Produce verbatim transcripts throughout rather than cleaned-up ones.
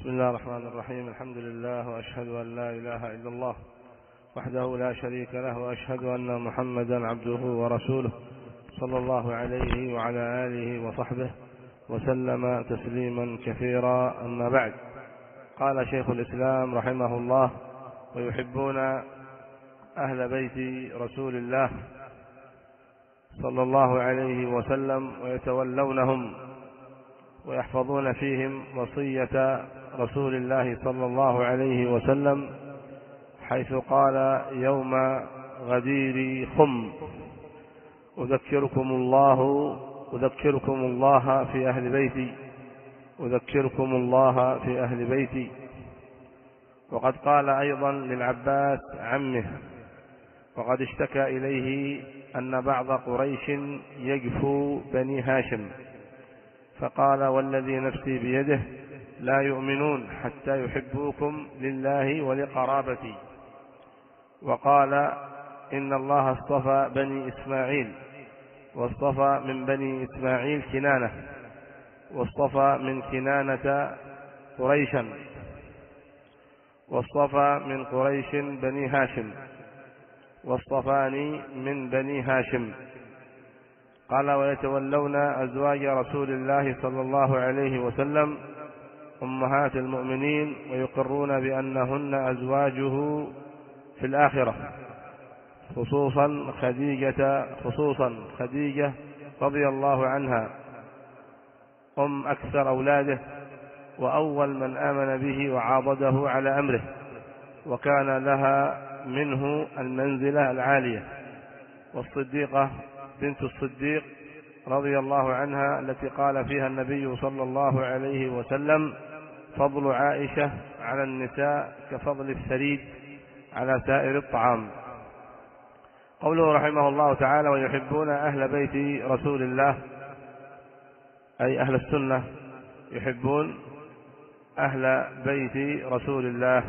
بسم الله الرحمن الرحيم. الحمد لله وأشهد أن لا إله إلا الله وحده لا شريك له، وأشهد أن محمدا عبده ورسوله صلى الله عليه وعلى آله وصحبه وسلم تسليما كثيرا. أما بعد، قال شيخ الإسلام رحمه الله: ويحبون أهل بيت رسول الله صلى الله عليه وسلم ويتولونهم ويحفظون فيهم وصية رسول الله صلى الله عليه وسلم، حيث قال يوم غدير خم: أذكركم الله أذكركم الله في أهل بيتي أذكركم الله في أهل بيتي. وقد قال أيضا للعباس عمه، وقد اشتكى إليه أن بعض قريش يجفو بني هاشم، فقال: والذي نفسي بيده لا يؤمنون حتى يحبوكم لله ولقرابتي. وقال: إن الله اصطفى بني إسماعيل، واصطفى من بني إسماعيل كنانة، واصطفى من كنانة قريشا، واصطفى من قريش بني هاشم، واصطفاني من بني هاشم. قال: ويتولون أزواج رسول الله صلى الله عليه وسلم أمهات المؤمنين، ويقرون بأنهن أزواجه في الآخرة، خصوصا خديجة خصوصا خديجة رضي الله عنها، أم أكثر أولاده، وأول من آمن به وعاضده على أمره، وكان لها منه المنزلة العالية. والصديقة بنت الصديق رضي الله عنها، التي قال فيها النبي صلى الله عليه وسلم: فضل عائشة على النساء كفضل الثريد على سائر الطعام. قوله رحمه الله تعالى: ويحبون أهل بيت رسول الله، أي أهل السنة يحبون أهل بيت رسول الله.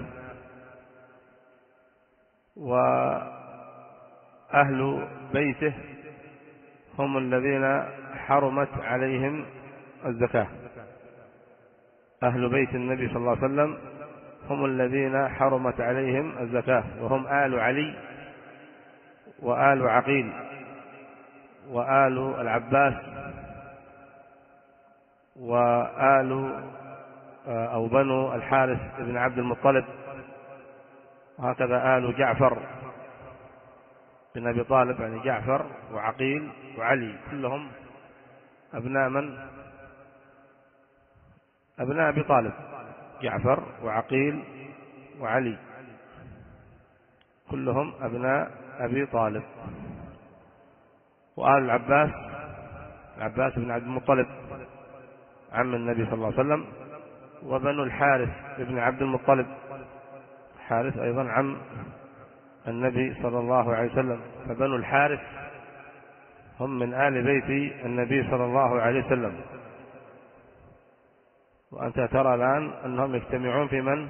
وأهل بيته هم الذين حرمت عليهم الزكاة. أهل بيت النبي صلى الله عليه وسلم هم الذين حرمت عليهم الزكاة، وهم آل علي وآل عقيل وآل العباس وآل أو بنو الحارث بن عبد المطلب، وهكذا آل جعفر بن أبي طالب، يعني جعفر وعقيل وعلي، كلهم أبناء من؟ أبناء أبي طالب، جعفر وعقيل وعلي، كلهم أبناء أبي طالب. وآل العباس، العباس بن عبد المطلب عم النبي صلى الله عليه وسلم، وبنو الحارث بن عبد المطلب، حارث أيضا عم النبي صلى الله عليه وسلم. فبنو الحارث هم من آل بيت النبي صلى الله عليه وسلم. وأنت ترى الآن أنهم يجتمعون في من؟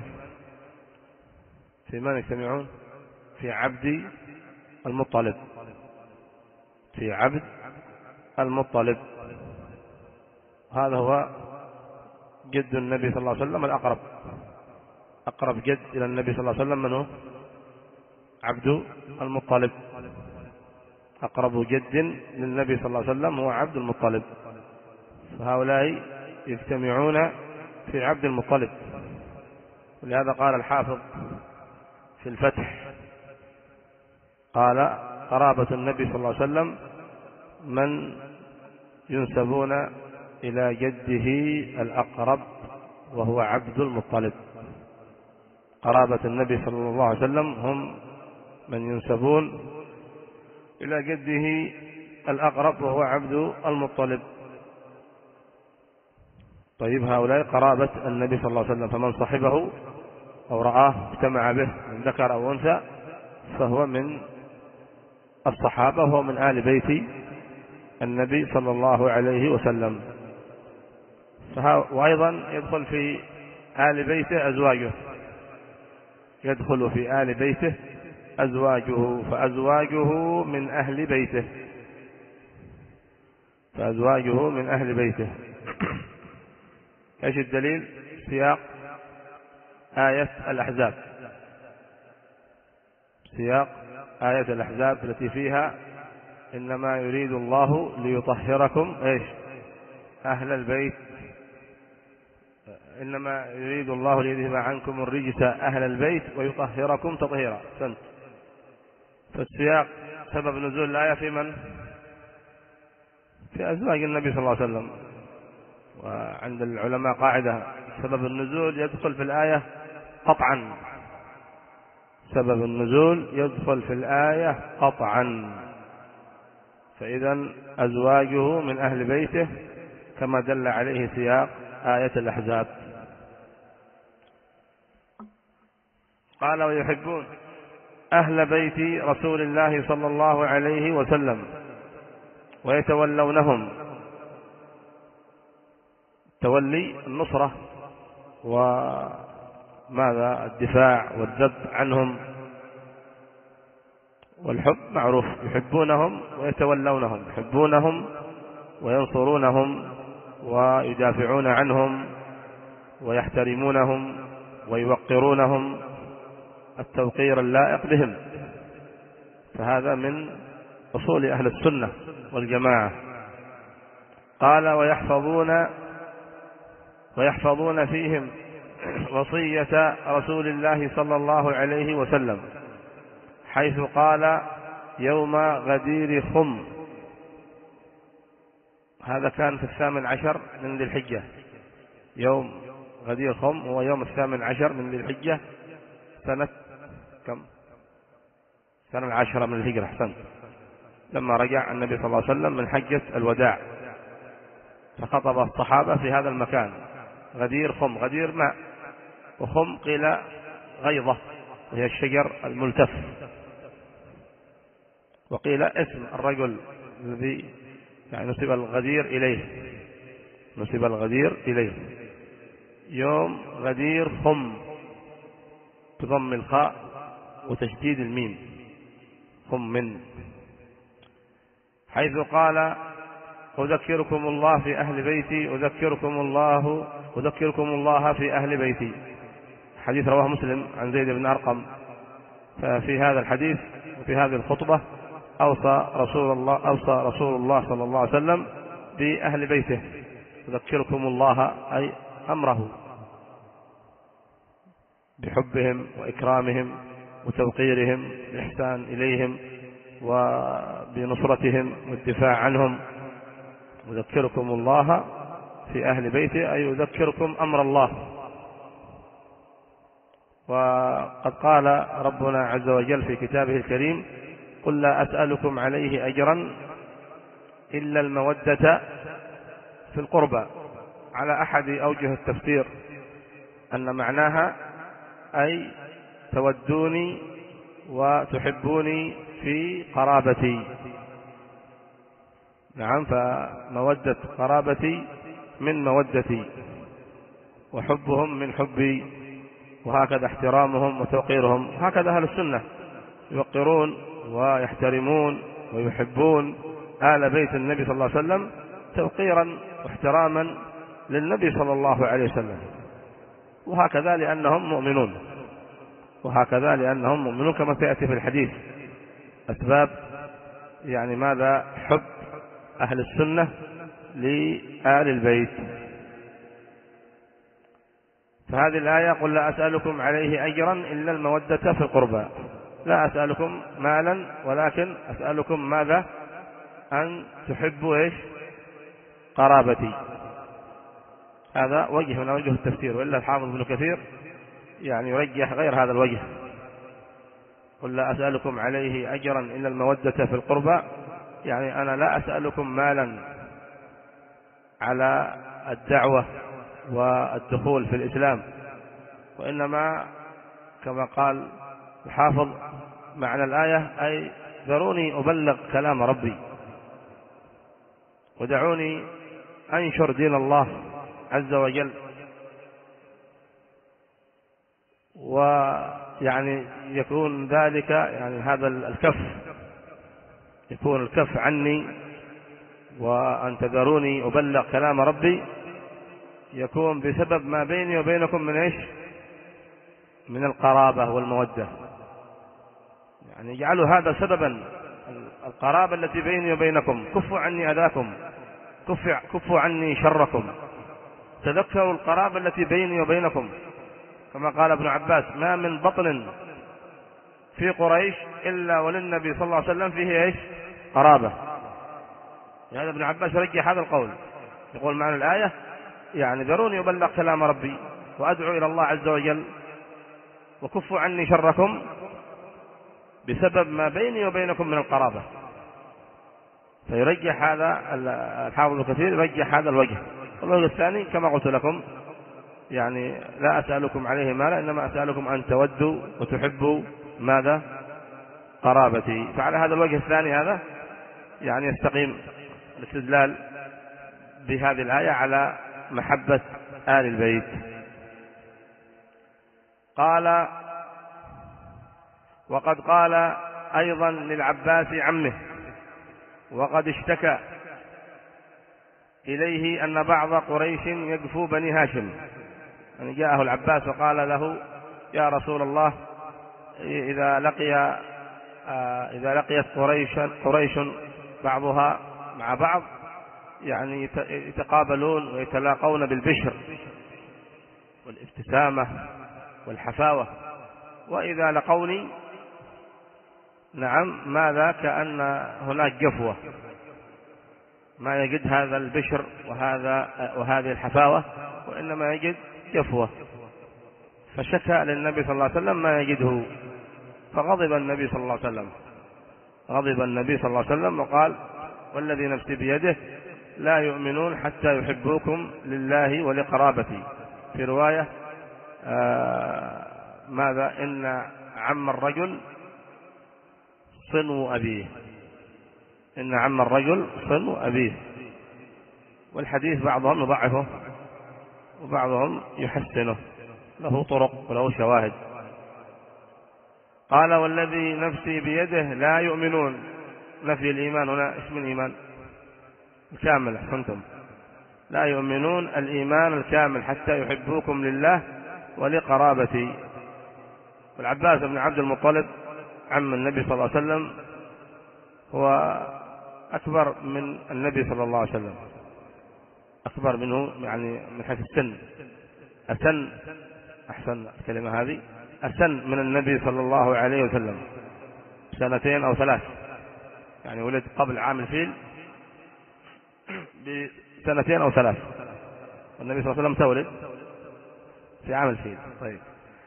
في من يجتمعون؟ في عبد المطلب، في عبد المطلب. هذا هو جد النبي صلى الله عليه وسلم الأقرب، أقرب جد إلى النبي صلى الله عليه وسلم من هو؟ عبد المطلب. أقرب جد للنبي صلى الله عليه وسلم هو عبد المطلب. فهؤلاء يجتمعون في عبد المطلب. ولهذا قال الحافظ في الفتح، قال: قرابة النبي صلى الله عليه وسلم من ينسبون إلى جده الأقرب وهو عبد المطلب. قرابة النبي صلى الله عليه وسلم هم من ينسبون إلى جده الأقرب وهو عبد المطلب. طيب، هؤلاء قرابة النبي صلى الله عليه وسلم، فمن صحبه أو رآه اجتمع به من ذكر أو أنثى فهو من الصحابة، وهو من آل بيت النبي صلى الله عليه وسلم. وأيضا يدخل في آل بيته أزواجه، يدخل في آل بيته أزواجه، فأزواجه من أهل بيته فأزواجه من أهل بيته. ايش الدليل؟ سياق آية الأحزاب، سياق آية الأحزاب التي فيها إنما يريد الله ليطهركم إيش أهل البيت، إنما يريد الله ليذهب عنكم الرجس أهل البيت ويطهركم تطهيرا. سنت. فالسياق سبب نزول الآية في من؟ في أزواج النبي صلى الله عليه وسلم. وعند العلماء قاعدة: سبب النزول يدخل في الآية قطعا، سبب النزول يدخل في الآية قطعا. فإذا أزواجه من أهل بيته كما دل عليه سياق آية الأحزاب. قال: ويحبون أهل بيت رسول الله صلى الله عليه وسلم ويتولونهم، تولي النصرة وماذا الدفاع والذب عنهم، والحب معروف، يحبونهم ويتولونهم، يحبونهم وينصرونهم ويدافعون عنهم ويحترمونهم ويوقرونهم التوقير اللائق بهم. فهذا من أصول أهل السنة والجماعة. قال: ويحفظون ويحفظون فيهم وصية رسول الله صلى الله عليه وسلم، حيث قال: يوم غدير خم. هذا كان في الثامن عشر من ذي الحجة. يوم غدير خم هو يوم الثامن عشر من ذي الحجة سنة كم؟ سنة العاشرة من الهجرة. أحسنت. لما رجع النبي صلى الله عليه وسلم من حجة الوداع فخطب الصحابة في هذا المكان. غدير خم، غدير ماء، وخم قيل غيضة وهي الشجر الملتف، وقيل اسم الرجل الذي يعني نسب الغدير إليه، نسب الغدير إليه. يوم غدير خم بضم الخاء وتشديد الميم، خم من، حيث قال: أذكركم الله في أهل بيتي، أذكركم الله أذكركم الله في أهل بيتي. حديث رواه مسلم عن زيد بن أرقم. ففي هذا الحديث وفي هذه الخطبة أوصى رسول الله أوصى رسول الله صلى الله عليه وسلم بأهل بيته، أذكركم الله أي أمره بحبهم وإكرامهم وتوقيرهم، الإحسان إليهم وبنصرتهم والدفاع عنهم. أذكركم الله في أهل بيته أي أذكركم أمر الله. وقد قال ربنا عز وجل في كتابه الكريم: قل لا أسألكم عليه أجرا إلا المودة في القربى. على أحد أوجه التفسير أن معناها أي تودوني وتحبوني في قرابتي. نعم، فمودة قرابتي من مودتي، وحبهم من حبي، وهكذا احترامهم وتوقيرهم. هكذا أهل السنة يوقرون ويحترمون ويحبون آل بيت النبي صلى الله عليه وسلم توقيرا واحتراما للنبي صلى الله عليه وسلم. وهكذا لأنهم مؤمنون، وهكذا لأنهم مؤمنون كما سيأتي في الحديث أسباب يعني ماذا حب أهل السنة لآل البيت. فهذه الآية: قل لا أسألكم عليه أجرا إلا المودة في القربى. لا أسألكم مالا، ولكن أسألكم ماذا؟ أن تحبوا إيش؟ قرابتي. هذا وجه من وجه التفسير، وإلا الحافظ ابن كثير يعني يرجح غير هذا الوجه. قل لا أسألكم عليه أجرا إلا المودة في القربى، يعني أنا لا أسألكم مالا على الدعوة والدخول في الإسلام، وإنما كما قال الحافظ معنى الآية أي ذروني أبلغ كلام ربي، ودعوني أنشر دين الله عز وجل. ويعني يكون ذلك يعني هذا الكف، يكون الكف عني، وأن تذروني أبلغ كلام ربي، يكون بسبب ما بيني وبينكم من إيش؟ من القرابة والمودة، يعني اجعلوا هذا سببا، القرابة التي بيني وبينكم، كفوا عني أذاكم، كفوا عني شركم، تذكروا القرابة التي بيني وبينكم، كما قال ابن عباس: ما من بطن في قريش إلا وللنبي صلى الله عليه وسلم فيه إيش؟ قرابة. يعني ابن عباس يرجح هذا القول، يقول معنى الآية يعني ذروني أبلغ كلام ربي وأدعو إلى الله عز وجل، وكفوا عني شركم بسبب ما بيني وبينكم من القرابة. فيرجح هذا الحافظ كثير، يرجح هذا الوجه. الوجه الثاني كما قلت لكم، يعني لا أسألكم عليه مالا، إنما أسألكم أن تودوا وتحبوا ماذا؟ قرابتي. فعلى هذا الوجه الثاني هذا يعني يستقيم الاستدلال بهذه الآية على محبة آل البيت. قال: وقد قال أيضا للعباس عمه: وقد اشتكى إليه أن بعض قريش يقفو بني هاشم. يعني جاءه العباس وقال له: يا رسول الله، إذا لقي إذا لقيت قريش قريش بعضها مع بعض يعني يتقابلون ويتلاقون بالبشر والابتسامة والحفاوة، وإذا لقوني نعم ماذا كأن هناك جفوة، ما يجد هذا البشر وهذا وهذه الحفاوة، وإنما يجد جفوة. فشكى للنبي صلى الله عليه وسلم ما يجده، فغضب النبي صلى الله عليه وسلم غضب النبي صلى الله عليه وسلم وقال: والذي نفسي بيده لا يؤمنون حتى يحبوكم لله ولقرابتي. في رواية آه ماذا؟ إن عم الرجل صنو أبيه، إن عم الرجل صنو أبيه. والحديث بعضهم يضعفه وبعضهم يحسنه، له طرق وله شواهد. قال: والذي نفسي بيده لا يؤمنون. نفي الإيمان هنا اسم الإيمان الكامل، أحسنتم، لا يؤمنون الإيمان الكامل حتى يحبوكم لله ولقرابتي. والعباس بن عبد المطلب عم النبي صلى الله عليه وسلم هو أكبر من النبي صلى الله عليه وسلم، أكبر منه يعني من حيث السن، أسن، أحسن الكلمة هذه، أسن من النبي صلى الله عليه وسلم سنتين أو ثلاث، يعني ولد قبل عام الفيل بسنتين أو ثلاث، والنبي صلى الله عليه وسلم تولد في عام الفيل. طيب،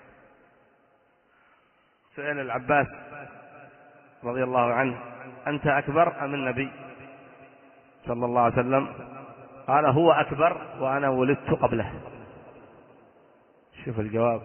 سئل العباس رضي الله عنه: أنت أكبر أم النبي صلى الله عليه وسلم؟ قال: هو أكبر وأنا ولدت قبله. شوف الجواب،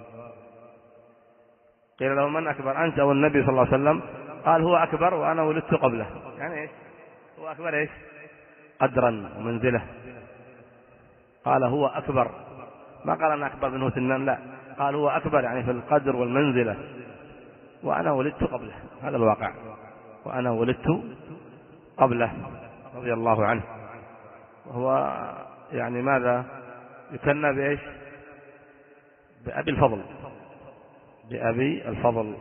قيل له: من أكبر، أنت أو النبي صلى الله عليه وسلم؟ قال: هو أكبر وأنا ولدت قبله. يعني إيش هو أكبر؟ إيش قدرا ومنزلة. قال: هو أكبر، ما قال أنا أكبر منه سنا، لا، قال هو أكبر يعني في القدر والمنزلة، وأنا ولدت قبله. هذا الواقع، وأنا ولدت قبله رضي الله عنه. وهو يعني ماذا يكنى بإيش؟ بأبي الفضل، بأبي الفضل،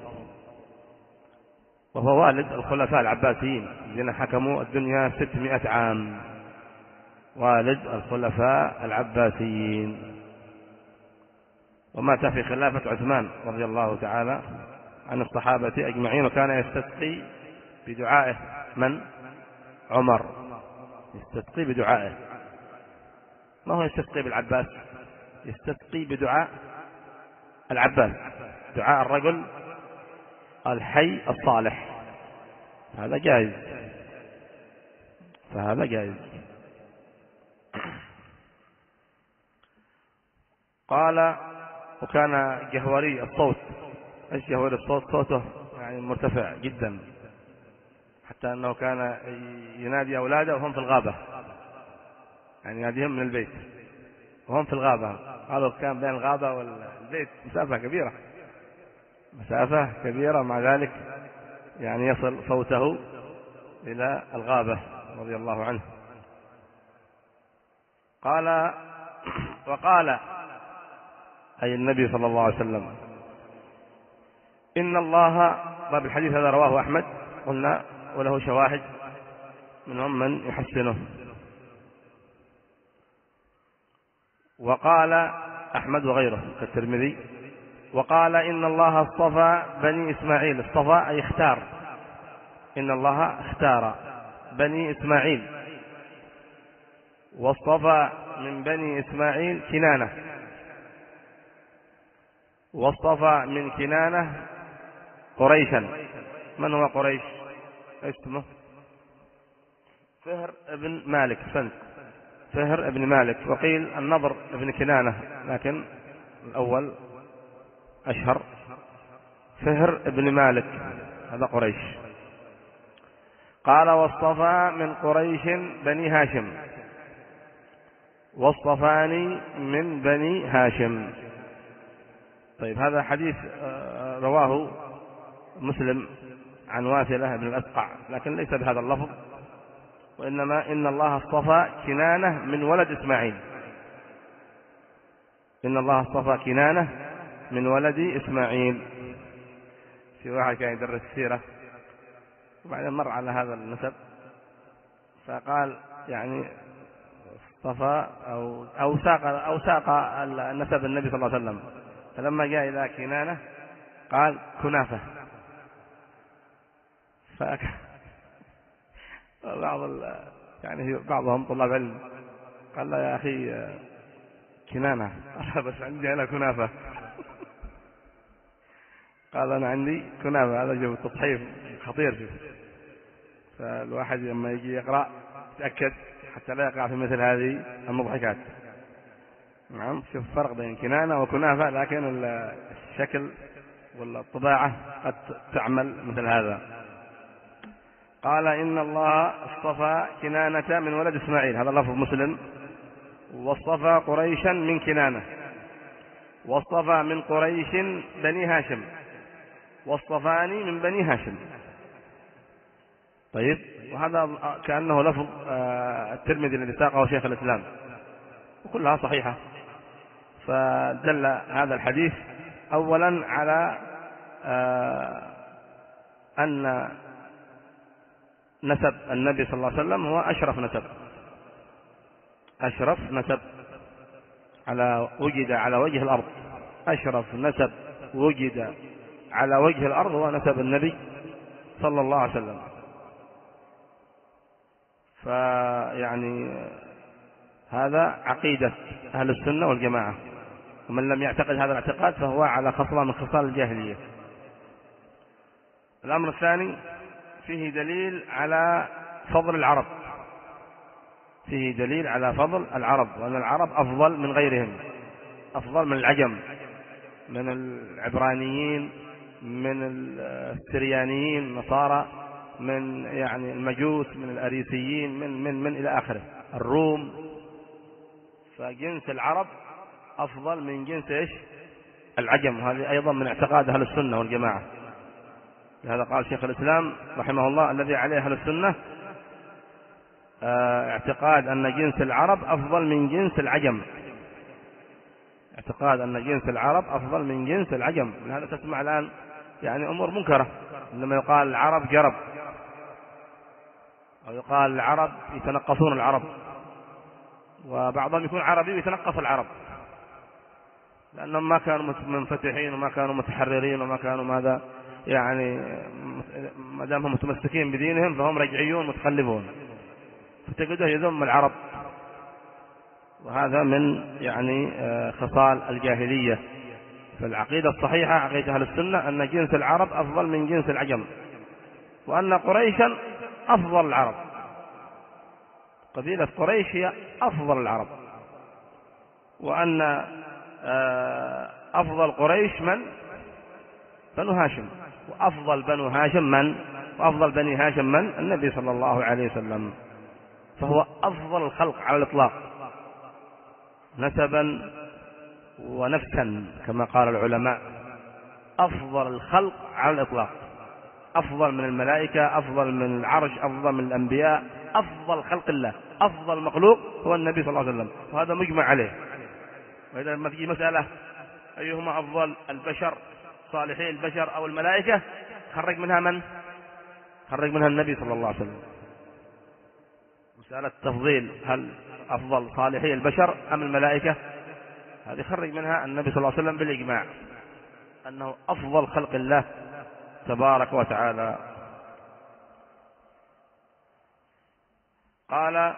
وهو والد الخلفاء العباسيين الذين حكموا الدنيا ستمائة عام، والد الخلفاء العباسيين، ومات في خلافة عثمان رضي الله تعالى عن الصحابة أجمعين. وكان يستسقي بدعائه من؟ عمر، يستسقي بدعائه، ما هو يستسقي بالعباس، يستسقي بدعاء العباس، دعاء الرجل الحي الصالح، هذا جائز، فهذا جائز. قال: وكان جهوري الصوت. ايش جهوري الصوت؟ صوته يعني مرتفع جدا، حتى انه كان ينادي اولاده وهم في الغابة، يعني يناديهم من البيت وهم في الغابة. قالوا كان بين الغابة والبيت مسافة كبيرة، مسافة كبيرة، مع ذلك يعني يصل صوته إلى الغابة رضي الله عنه. قال: وقال أي النبي صلى الله عليه وسلم: إن الله، باب الحديث هذا رواه أحمد قلنا وله شواهد منهم من يحسنه. وقال أحمد وغيره كالترمذي وقال إن الله اصطفى بني إسماعيل. اصطفى أي اختار، إن الله اختار بني إسماعيل، واصطفى من بني إسماعيل كنانة، واصطفى من كنانة قريشا. من هو قريش؟ اسمه فهر ابن مالك، سنت فهر ابن مالك، وقيل النضر ابن كنانة، لكن الأول أشهر. فهر ابن مالك هذا قريش. قال واصطفى من قريش بني هاشم، واصطفاني من بني هاشم. طيب هذا حديث رواه مسلم عن واثلة بن الأسقع، لكن ليس بهذا اللفظ، وإنما إن الله اصطفى كنانة من ولد إسماعيل. إن الله اصطفى كنانة من ولد إسماعيل. في واحد كان يدرس السيرة وبعدين مر على هذا النسب فقال يعني اصطفى أو أو ساق أو ساق النسب النبي صلى الله عليه وسلم، فلما جاء إلى كنانة قال كنافة. بعض يعني بعضهم طلاب علم قال لا يا أخي كنانة، بس عندي أنا كنافة. قال أنا عندي كنافة. هذا جو تضحيف خطير فيه، فالواحد لما يجي يقرأ يتأكد حتى لا يقع في مثل هذه المضحكات. نعم، شوف الفرق بين كنانة وكنافة، لكن الشكل والطباعة قد تعمل مثل هذا. قال إن الله اصطفى كنانة من ولد إسماعيل، هذا لفظ مسلم. واصطفى قريشا من كنانة، واصطفى من قريش بني هاشم، واصطفاني من بني هاشم. طيب، وهذا كأنه لفظ الترمذي الذي ساقه شيخ الإسلام، وكلها صحيحة. فدل هذا الحديث أولا على أن نسب النبي صلى الله عليه وسلم هو أشرف نسب، أشرف نسب على وجد على وجه الأرض. أشرف نسب وجد على وجه الأرض هو نسب النبي صلى الله عليه وسلم. فيعني هذا عقيدة أهل السنة والجماعة، ومن لم يعتقد هذا الاعتقاد فهو على خصلة من خصال الجاهلية. الأمر الثاني فيه دليل على فضل العرب، فيه دليل على فضل العرب، وأن العرب أفضل من غيرهم، أفضل من العجم، من العبرانيين، من السريانيين النصارى، من يعني المجوس، من الأريسيين، من من من إلى آخره، الروم. فجنس العرب أفضل من جنس إيش؟ العجم. وهذه أيضا من اعتقاد أهل السنة والجماعة. لهذا قال شيخ الإسلام رحمه الله الذي عليه أهل السنة اعتقاد أن جنس العرب أفضل من جنس العجم، اعتقاد أن جنس العرب أفضل من جنس العجم. لهذا تسمع الآن يعني أمور منكرة، لما يقال العرب جرب، أو يقال العرب يتنقصون العرب، وبعضهم يكون عربي ويتنقص العرب، لأنهم ما كانوا منفتحين وما كانوا متحررين وما كانوا ماذا، يعني ما دام هم متمسكين بدينهم فهم رجعيون متخلفون، فتجده يذم العرب. وهذا من يعني خصال الجاهلية. فالعقيدة الصحيحة عقيدة أهل السنة أن جنس العرب أفضل من جنس العجم، وأن قريشا أفضل العرب، قبيلة قريش هي أفضل العرب، وأن أفضل قريش من؟ بنو هاشم، وأفضل بنو هاشم من؟ وأفضل بني هاشم من؟ النبي صلى الله عليه وسلم، فهو أفضل الخلق على الإطلاق نسبا ونفسا كما قال العلماء، أفضل الخلق على الإطلاق، أفضل من الملائكة، أفضل من العرش، أفضل من الأنبياء، أفضل خلق الله، أفضل مخلوق هو النبي صلى الله عليه وسلم، وهذا مجمع عليه. وإذا لما تجي مسألة أيهما أفضل البشر صالحي البشر أو الملائكة، خرج منها من؟ خرج منها النبي صلى الله عليه وسلم. مسألة تفضيل هل أفضل صالحي البشر أم الملائكة، هذه خرج منها النبي صلى الله عليه وسلم بالإجماع أنه أفضل خلق الله تبارك وتعالى. قال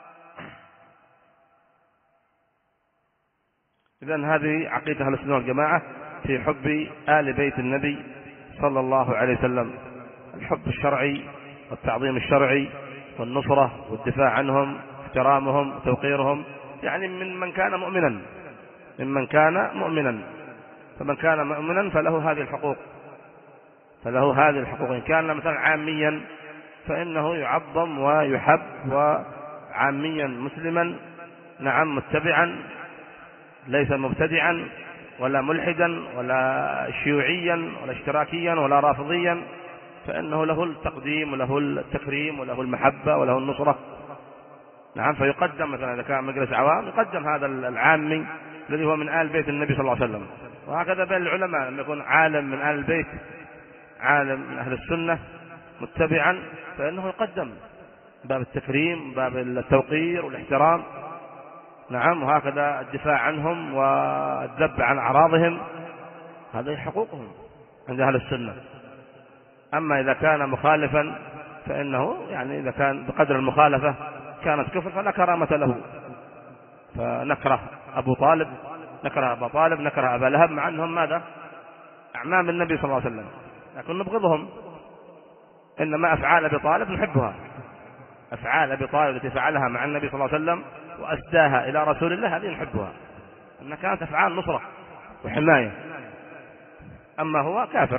إذن هذه عقيدة أهل السنة والجماعة في حب آل بيت النبي صلى الله عليه وسلم، الحب الشرعي والتعظيم الشرعي والنصرة والدفاع عنهم، احترامهم وتوقيرهم، يعني من من كان مؤمنا ممن كان مؤمنا فمن كان مؤمنا فله هذه الحقوق فله هذه الحقوق إن كان مثلا عاميا فإنه يعظم ويحب، وعاميا مسلما نعم متبعا ليس مبتدعا ولا ملحدا ولا شيوعيا ولا اشتراكيا ولا رافضيا، فإنه له التقديم وله التكريم وله المحبة وله النصرة. نعم، فيقدم مثلا إذا كان مجلس عوام يقدم هذا العامي الذي هو من آل بيت النبي صلى الله عليه وسلم. وهكذا بين العلماء لما يكون عالم من آل البيت، عالم من أهل السنة متبعا، فإنه يقدم باب التكريم باب التوقير والاحترام. نعم، وهكذا الدفاع عنهم والذب عن أعراضهم، هذه حقوقهم عند أهل السنة. أما إذا كان مخالفا فإنه يعني إذا كان بقدر المخالفة كانت كفر فلا كرامة له، فنكره أبو طالب نكره أبا طالب نكره أبا لهب، مع أنهم ماذا؟ أعمام النبي صلى الله عليه وسلم، لكن نبغضهم. إنما أفعال أبي طالب نحبها، أفعال أبي طالب التي فعلها مع النبي صلى الله عليه وسلم وأسداها إلى رسول الله هذه نحبها، أنها كانت أفعال نصرة وحماية. أما هو كافر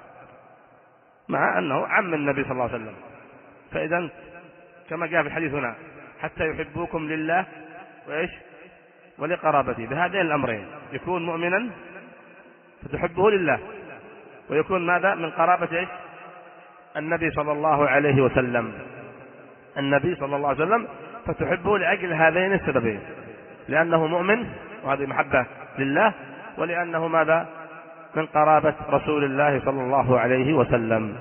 مع أنه عم النبي صلى الله عليه وسلم. فإذا كما جاء في الحديث هنا حتى يحبوكم لله وإيش ولقرابته، بهذين الأمرين، يكون مؤمنا فتحبه لله، ويكون ماذا من قرابة إيش النبي صلى الله عليه وسلم، النبي صلى الله عليه وسلم فتحبه لأجل هذين السببين، لأنه مؤمن وهذه محبة لله، ولأنه ماذا من قرابة رسول الله صلى الله عليه وسلم.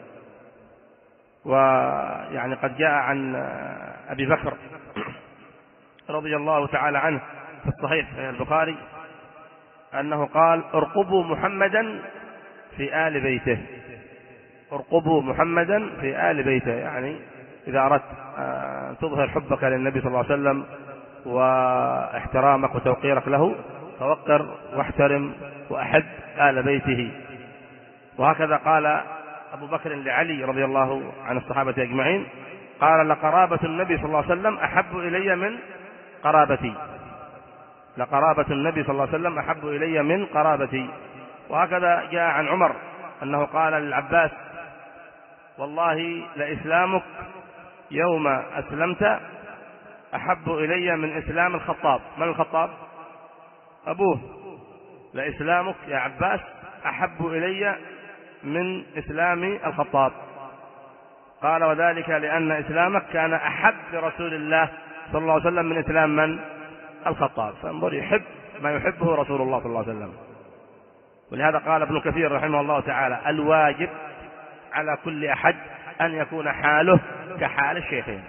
ويعني قد جاء عن أبي بكر رضي الله تعالى عنه في الصحيح في البخاري أنه قال ارقبوا محمدا في آل بيته، ارقبوا محمدا في آل بيته، يعني إذا أردت أن تظهر حبك للنبي صلى الله عليه وسلم واحترامك وتوقيرك له فوقر واحترم وأحب آل بيته. وهكذا قال أبو بكر لعلي رضي الله عن الصحابة أجمعين قال لقرابة النبي صلى الله عليه وسلم أحب إلي من قرابتي، لقرابة النبي صلى الله عليه وسلم أحب إلي من قرابتي. وهكذا جاء عن عمر أنه قال للعباس والله لإسلامك يوم أسلمت أحب إلي من إسلام الخطاب. من الخطاب؟ أبوه. لإسلامك يا عباس أحب إلي من إسلام الخطاب. قال وذلك لأن إسلامك كان أحب لرسول الله صلى الله عليه وسلم من إسلام من؟ الخطاب. فانظر يحب ما يحبه رسول الله صلى الله عليه وسلم. ولهذا قال ابن كثير رحمه الله تعالى الواجب على كل أحد أن يكون حاله كحال الشيخين،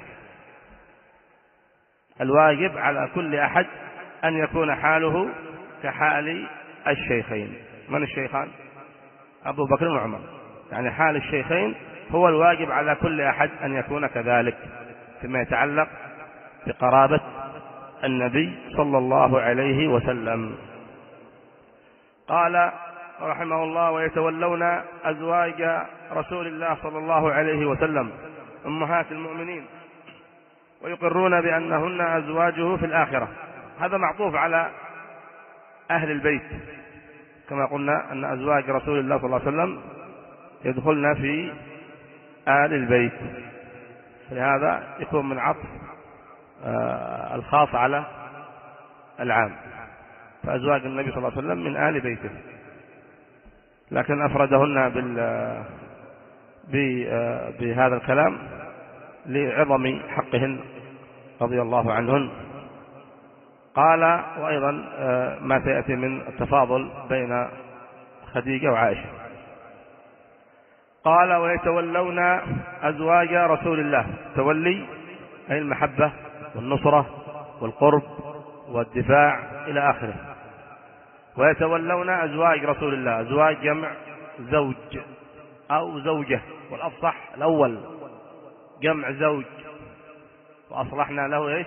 الواجب على كل أحد أن يكون حاله كحال الشيخين. من الشيخان؟ أبو بكر وعمر، يعني حال الشيخين هو الواجب على كل أحد أن يكون كذلك فيما يتعلق بقرابة النبي صلى الله عليه وسلم. قال رحمه الله ويتولون أزواج رسول الله صلى الله عليه وسلم أمهات المؤمنين ويقرون بأنهن أزواجه في الآخرة. هذا معطوف على أهل البيت، كما قلنا أن أزواج رسول الله صلى الله عليه وسلم يدخلن في آل البيت، لهذا يكون من عطف الخاص على العام، فأزواج النبي صلى الله عليه وسلم من آل بيته، لكن أفردهن بال بهذا الكلام لعظم حقهن رضي الله عنهن. قال وأيضا ما سيأتي من التفاضل بين خديجة وعائشة. قال ويتولون أزواج رسول الله، تولي أي المحبة والنصرة والقرب والدفاع إلى آخره. ويتولون أزواج رسول الله، أزواج جمع زوج أو زوجة، والأفصح الأول جمع زوج، وأصلحنا له إيش؟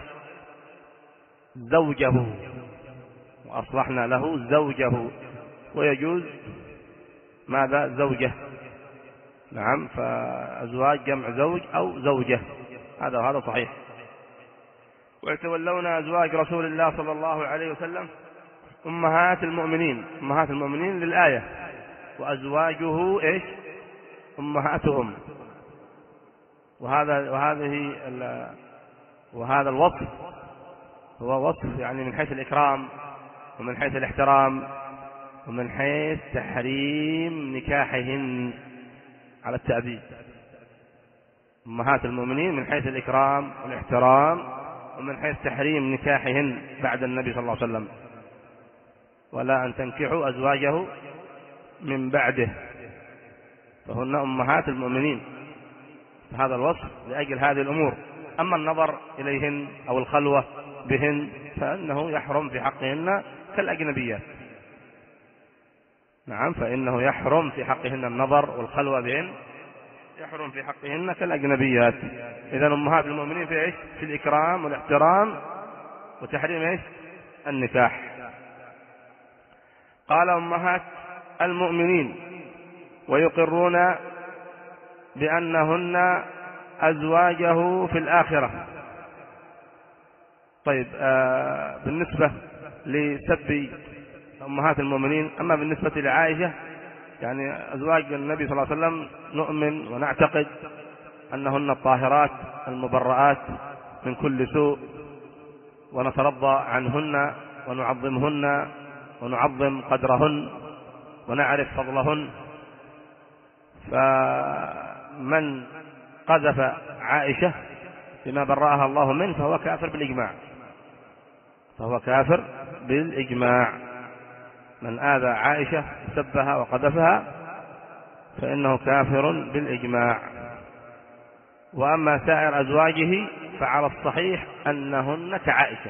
زوجه، وأصلحنا له زوجه، ويجوز ماذا؟ زوجة. نعم، فأزواج جمع زوج أو زوجة، هذا وهذا صحيح. ويتولون أزواج رسول الله صلى الله عليه وسلم أمهات المؤمنين، أمهات المؤمنين للآية، وأزواجه إيش؟ أمهاتهم. وهذا وهذه وهذا الوصف هو وصف يعني من حيث الإكرام ومن حيث الاحترام ومن حيث تحريم نكاحهن على التأبيد. أمهات المؤمنين من حيث الإكرام والاحترام ومن حيث تحريم نكاحهن بعد النبي صلى الله عليه وسلم، ولا أن تنكحوا أزواجه من بعده، فهن أمهات المؤمنين. هذا الوصف لأجل هذه الأمور. أما النظر إليهن أو الخلوة بهن فإنه يحرم في حقهن كالأجنبيات. نعم، فإنه يحرم في حقهن النظر والخلوة بهن، يحرم في حقهن كالأجنبيات. إذن أمهات المؤمنين في إيش؟ في الإكرام والاحترام وتحريم إيش؟ النكاح. قال أمهات المؤمنين ويقرون بأنهن أزواجه في الآخرة. طيب، آه بالنسبة لسب أمهات المؤمنين، أما بالنسبة لعائشة يعني أزواج النبي صلى الله عليه وسلم نؤمن ونعتقد أنهن الطاهرات المبرآت من كل سوء، ونترضى عنهن ونعظمهن ونعظم قدرهن ونعرف فضلهن. فمن قذف عائشة بما برأها الله منه فهو كافر بالإجماع، فهو كافر بالإجماع. من آذى عائشة سبها وقذفها فإنه كافر بالإجماع. وأما سائر أزواجه فعلى الصحيح أنهن كعائشة.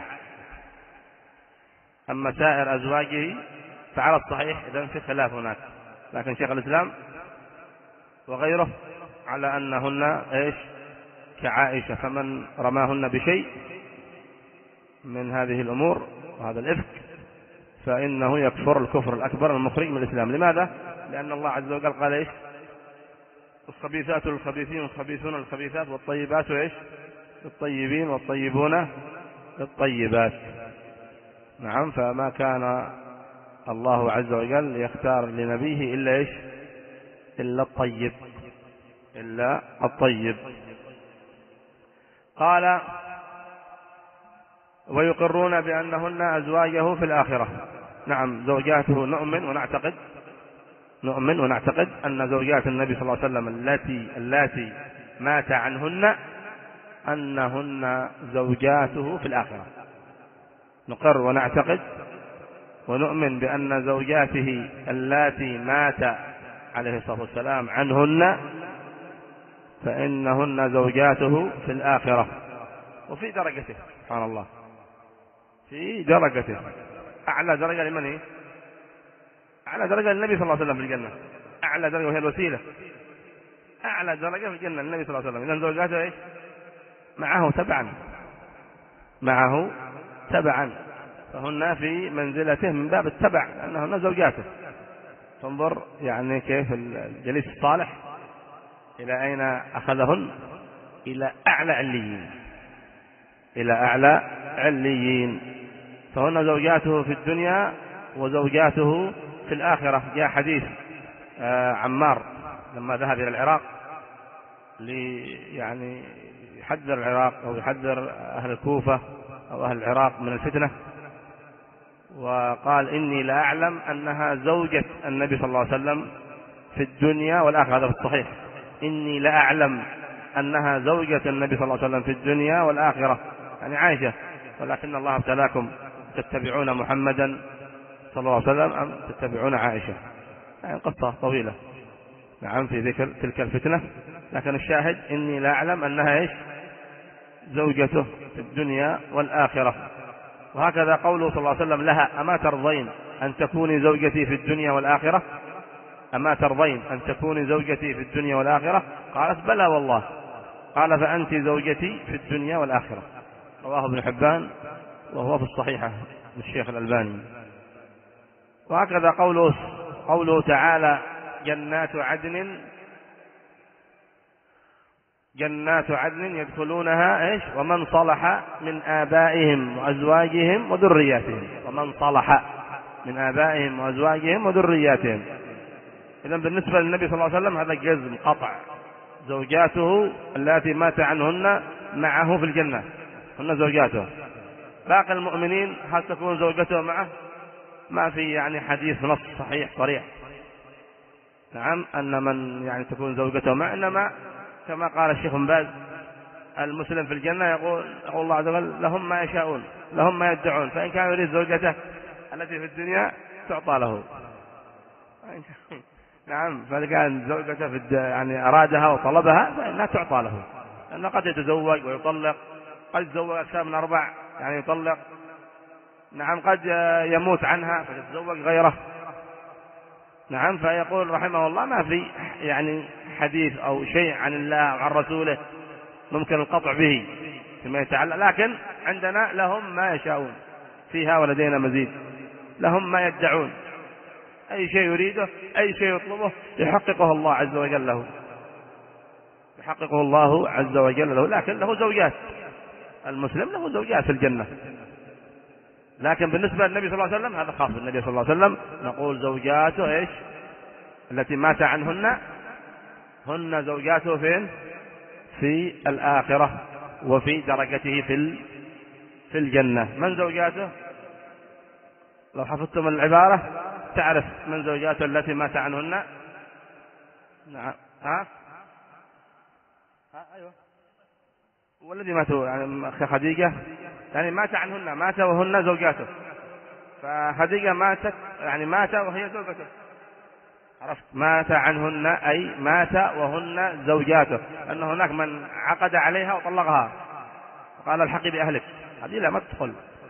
أما سائر أزواجه فعلى الصحيح، إذن في خلاف هناك، لكن شيخ الإسلام وغيره على أنهن إيش؟ كعائشة. فمن رماهن بشيء من هذه الأمور وهذا الإفك فإنه يكفر الكفر الأكبر المخرج من الإسلام. لماذا؟ لأن الله عز وجل قال إيش؟ الخبيثات للخبيثين والخبيثون للخبيثات والطيبات إيش؟ للطيبين والطيبون للطيبات. نعم، فما كان الله عز وجل يختار لنبيه إلا إيش؟ إلا الطيب، إلا الطيب. قال ويقرون بأنهن أزواجه في الآخرة. نعم، زوجاته نؤمن ونعتقد نؤمن ونعتقد أن زوجات النبي صلى الله عليه وسلم التي اللاتي مات عنهن أنهن زوجاته في الآخرة. نقر ونعتقد ونؤمن بأن زوجاته اللاتي مات عليه الصلاة والسلام عنهن فإنهن زوجاته في الآخرة. وفي درجته سبحان الله، في درجته أعلى درجة لمن هي؟ أعلى درجة للنبي صلى الله عليه وسلم في الجنة، أعلى درجة وهي الوسيلة، أعلى درجة في الجنة النبي صلى الله عليه وسلم. إذن زوجاته إيش؟ معه تبعا، معه تبعا، فهن في منزلته من باب التبع لأنهن زوجاته. تنظر يعني كيف الجليس الصالح إلى أين أخذهن؟ إلى أعلى عليين، إلى أعلى عليين. فهن زوجاته في الدنيا وزوجاته في الآخرة. جاء حديث آه عمار لما ذهب إلى العراق لي يعني يحذر العراق أو يحذر أهل الكوفة أو أهل العراق من الفتنة، وقال إني لا أعلم أنها زوجة النبي صلى الله عليه وسلم في الدنيا والآخرة. هذا في الصحيح، إني لا أعلم أنها زوجة النبي صلى الله عليه وسلم في الدنيا والآخرة، يعني عائشة، ولكن الله ابتلاكم تتبعون محمدا صلى الله عليه وسلم أم تتبعون عائشة. يعني قصة طويلة نعم في ذكر تلك الفتنة، لكن الشاهد إني لا أعلم أنها إيش زوجته في الدنيا والآخرة. وهكذا قوله صلى الله عليه وسلم لها أما ترضين أن تكوني زوجتي في الدنيا والآخرة، أما ترضين أن تكوني زوجتي في الدنيا والآخرة؟ قالت بلى والله. قال فأنت زوجتي في الدنيا والآخرة. رواه ابن حبان وهو في الصحيحة للشيخ الألباني. وهكذا قوله قوله تعالى جنات عدن جنات عدن يدخلونها ايش ومن صلح من آبائهم وأزواجهم وذرياتهم، ومن صلح من آبائهم وأزواجهم وذرياتهم. إذن بالنسبة للنبي صلى الله عليه وسلم هذا جزم قطع، زوجاته اللاتي مات عنهن معه في الجنة هن زوجاته. باقي المؤمنين هل تكون زوجته معه؟ ما في يعني حديث نص صحيح صريح نعم أن من يعني تكون زوجته معه، إنما كما قال الشيخ بن باز المسلم في الجنة يقول يقول الله عز وجل لهم ما يشاءون لهم ما يدعون، فإن كان يريد زوجته التي في الدنيا تعطى له. نعم فإذا كان زوجته في يعني أرادها وطلبها فإنها تعطى له، لأنه قد يتزوج ويطلق، قد يتزوج أكثر من أربع يعني يطلق، نعم قد يموت عنها فتتزوج غيره. نعم فيقول رحمه الله ما في يعني حديث أو شيء عن الله وعن رسوله ممكن القطع به فيما يتعلق، لكن عندنا لهم ما يشاءون فيها ولدينا مزيد، لهم ما يدعون، أي شيء يريده أي شيء يطلبه يحققه الله عز وجل له، يحققه الله عز وجل له. لكن له زوجات، المسلم له زوجات في الجنة، لكن بالنسبة للنبي صلى الله عليه وسلم هذا خاص بالنبي صلى الله عليه وسلم. نقول زوجاته إيش التي مات عنهن هن زوجاته فين في الآخرة وفي درجته في في الجنة. من زوجاته؟ لو حفظتم العبارة تعرف من زوجاته التي مات عنهن. نعم ها ها أيوة والذي ماتوا يعني أخي خديجة يعني مات عنهن، مات وهن زوجاته، فخديجة ماتت يعني مات وهي زوجته، عرفت مات عنهن أي مات وهن زوجاته، أن هناك من عقد عليها وطلقها وقال الحقي بأهلك، هذه لا ما تدخل،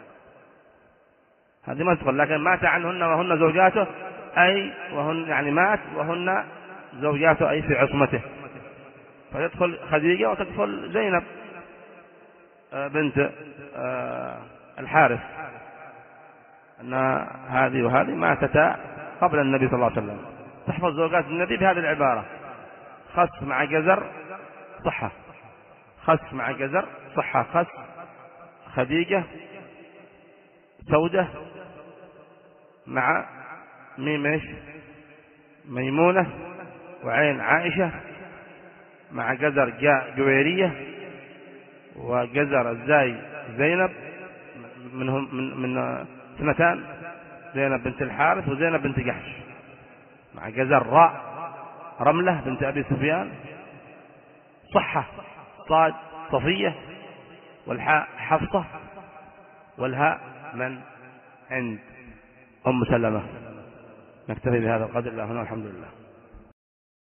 هذه ما تدخل. لكن مات عنهن وهن زوجاته أي وهن يعني مات وهن زوجاته أي في عصمته، فتدخل خديجة وتدخل زينب بنت الحارث، أن هذه وهذه ماتتا قبل النبي صلى الله عليه وسلم. تحفظ زوجات النبي بهذه العبارة: خس مع جزر صحة، خس مع جزر صحة، خس خديجة سودة مع ميم ايش ميمونة وعين عائشة مع جزر جاء جويرية وجزر الزاي زينب منهم من من سنتان زينب بنت الحارث وزينب بنت جحش، مع جزر راء رملة بنت أبي سفيان، صحة صاد صفية، والحاء حفصة، والهاء من عند أم سلمة. نكتفي بهذا القدر، الله هنا الحمد لله.